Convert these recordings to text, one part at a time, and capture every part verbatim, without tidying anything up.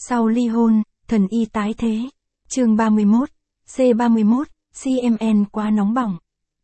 Sau ly hôn, thần y tái thế. Chương ba mươi mốt, C ba mươi mốt, xê em en quá nóng bỏng.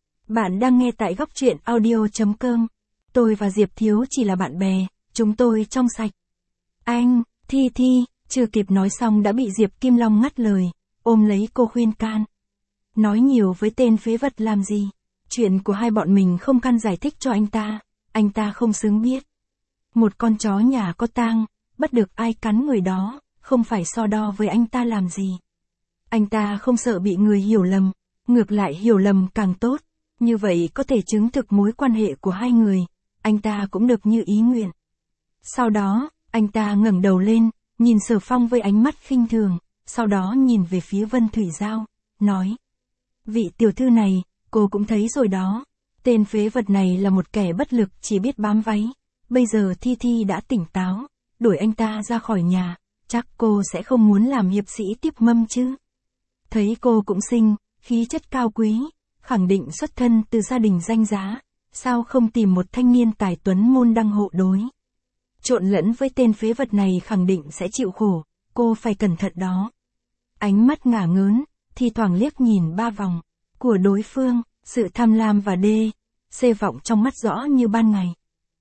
Bạn đang nghe tại góc truyện audio chấm com. Tôi và Diệp Thiếu chỉ là bạn bè, chúng tôi trong sạch. Anh, Thi Thi, chưa kịp nói xong đã bị Diệp Kim Long ngắt lời, ôm lấy cô khuyên can. Nói nhiều với tên phế vật làm gì? Chuyện của hai bọn mình không căn giải thích cho anh ta, anh ta không xứng biết. Một con chó nhà có tang, bắt được ai cắn người đó, không phải so đo với anh ta làm gì. Anh ta không sợ bị người hiểu lầm, ngược lại hiểu lầm càng tốt, như vậy có thể chứng thực mối quan hệ của hai người, anh ta cũng được như ý nguyện. Sau đó, anh ta ngẩng đầu lên, nhìn Sở Phong với ánh mắt khinh thường, sau đó nhìn về phía Vân Thủy Giao, nói. Vị tiểu thư này, cô cũng thấy rồi đó, tên phế vật này là một kẻ bất lực chỉ biết bám váy, bây giờ Thi Thi đã tỉnh táo, đuổi anh ta ra khỏi nhà, chắc cô sẽ không muốn làm hiệp sĩ tiếp mâm chứ. Thấy cô cũng xinh, khí chất cao quý, khẳng định xuất thân từ gia đình danh giá, sao không tìm một thanh niên tài tuấn môn đăng hộ đối. Trộn lẫn với tên phế vật này khẳng định sẽ chịu khổ, cô phải cẩn thận đó. Ánh mắt ngả ngớn, thi thoảng liếc nhìn ba vòng, của đối phương, sự tham lam và đê, xê vọng trong mắt rõ như ban ngày.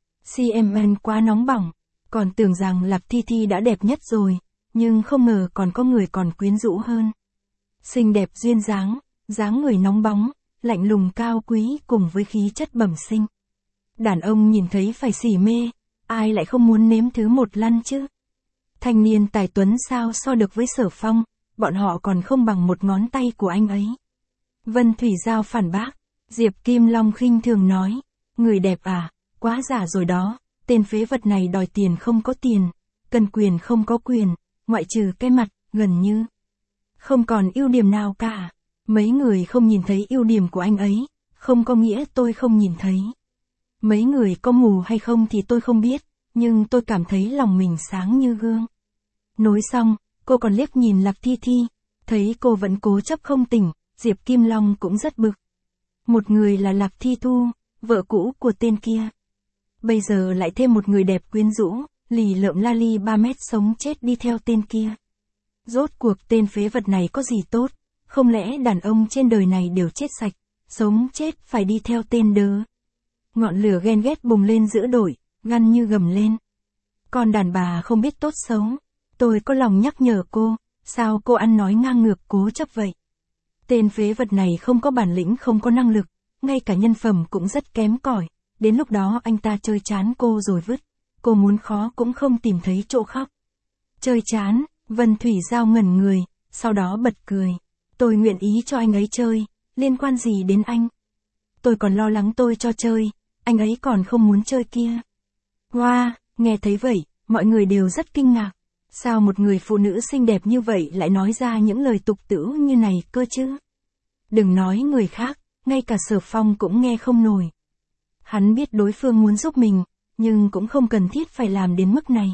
xê em en quá nóng bỏng, còn tưởng rằng Lạc Thi Thi đã đẹp nhất rồi, nhưng không ngờ còn có người còn quyến rũ hơn. Xinh đẹp duyên dáng, dáng người nóng bóng, lạnh lùng cao quý cùng với khí chất bẩm sinh. Đàn ông nhìn thấy phải xỉ mê, ai lại không muốn nếm thứ một lăn chứ? Thanh niên tài tuấn sao so được với Sở Phong, bọn họ còn không bằng một ngón tay của anh ấy. Vân Thủy Giao phản bác, Diệp Kim Long khinh thường nói, người đẹp à, quá giả rồi đó, tên phế vật này đòi tiền không có tiền, cần quyền không có quyền, ngoại trừ cái mặt, gần như không còn ưu điểm nào cả. Mấy người không nhìn thấy ưu điểm của anh ấy, không có nghĩa tôi không nhìn thấy. Mấy người có mù hay không thì tôi không biết, nhưng tôi cảm thấy lòng mình sáng như gương. Nói xong, cô còn liếc nhìn Lạc Thi Thi, thấy cô vẫn cố chấp không tỉnh, Diệp Kim Long cũng rất bực. Một người là Lạc Thi Thu, vợ cũ của tên kia. Bây giờ lại thêm một người đẹp quyến rũ, lì lợm la li ba mét sống chết đi theo tên kia. Rốt cuộc tên phế vật này có gì tốt, không lẽ đàn ông trên đời này đều chết sạch, sống chết phải đi theo tên đớ. Ngọn lửa ghen ghét bùng lên giữa đội, gằn như gầm lên. Con đàn bà không biết tốt xấu, tôi có lòng nhắc nhở cô, sao cô ăn nói ngang ngược cố chấp vậy? Tên phế vật này không có bản lĩnh không có năng lực, ngay cả nhân phẩm cũng rất kém cỏi, đến lúc đó anh ta chơi chán cô rồi vứt, cô muốn khó cũng không tìm thấy chỗ khóc. Chơi chán, Vân Thủy Giao ngẩn người, sau đó bật cười. Tôi nguyện ý cho anh ấy chơi, liên quan gì đến anh? Tôi còn lo lắng tôi cho chơi, anh ấy còn không muốn chơi kia. Wow, nghe thấy vậy, mọi người đều rất kinh ngạc. Sao một người phụ nữ xinh đẹp như vậy lại nói ra những lời tục tĩu như này cơ chứ? Đừng nói người khác, ngay cả Sở Phong cũng nghe không nổi. Hắn biết đối phương muốn giúp mình, nhưng cũng không cần thiết phải làm đến mức này.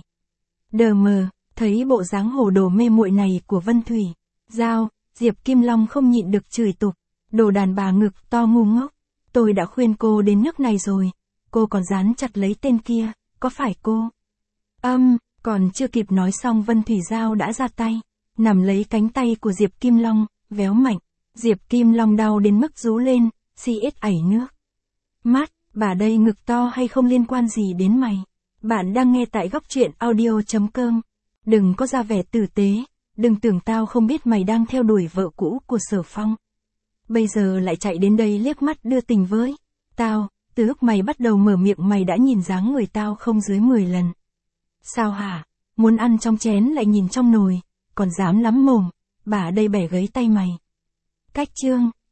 Đờ mờ, thấy bộ dáng hồ đồ mê muội này của Vân Thủy Giao, Diệp Kim Long không nhịn được chửi tục, đồ đàn bà ngực to ngu ngốc. Tôi đã khuyên cô đến nước này rồi, cô còn dán chặt lấy tên kia, có phải cô? Âm, um, còn chưa kịp nói xong Vân Thủy Giao đã ra tay, nằm lấy cánh tay của Diệp Kim Long, véo mạnh. Diệp Kim Long đau đến mức rú lên, xi ết ảy nước. Mát, bà đây ngực to hay không liên quan gì đến mày? Bạn đang nghe tại góc truyện audio chấm com. Đừng có ra vẻ tử tế, đừng tưởng tao không biết mày đang theo đuổi vợ cũ của Sở Phong. Bây giờ lại chạy đến đây liếc mắt đưa tình với tao, từ lúc mày bắt đầu mở miệng mày đã nhìn dáng người tao không dưới mười lần. Sao hả? Muốn ăn trong chén lại nhìn trong nồi, còn dám lắm mồm, bà đây bẻ gấy tay mày. Cách chương.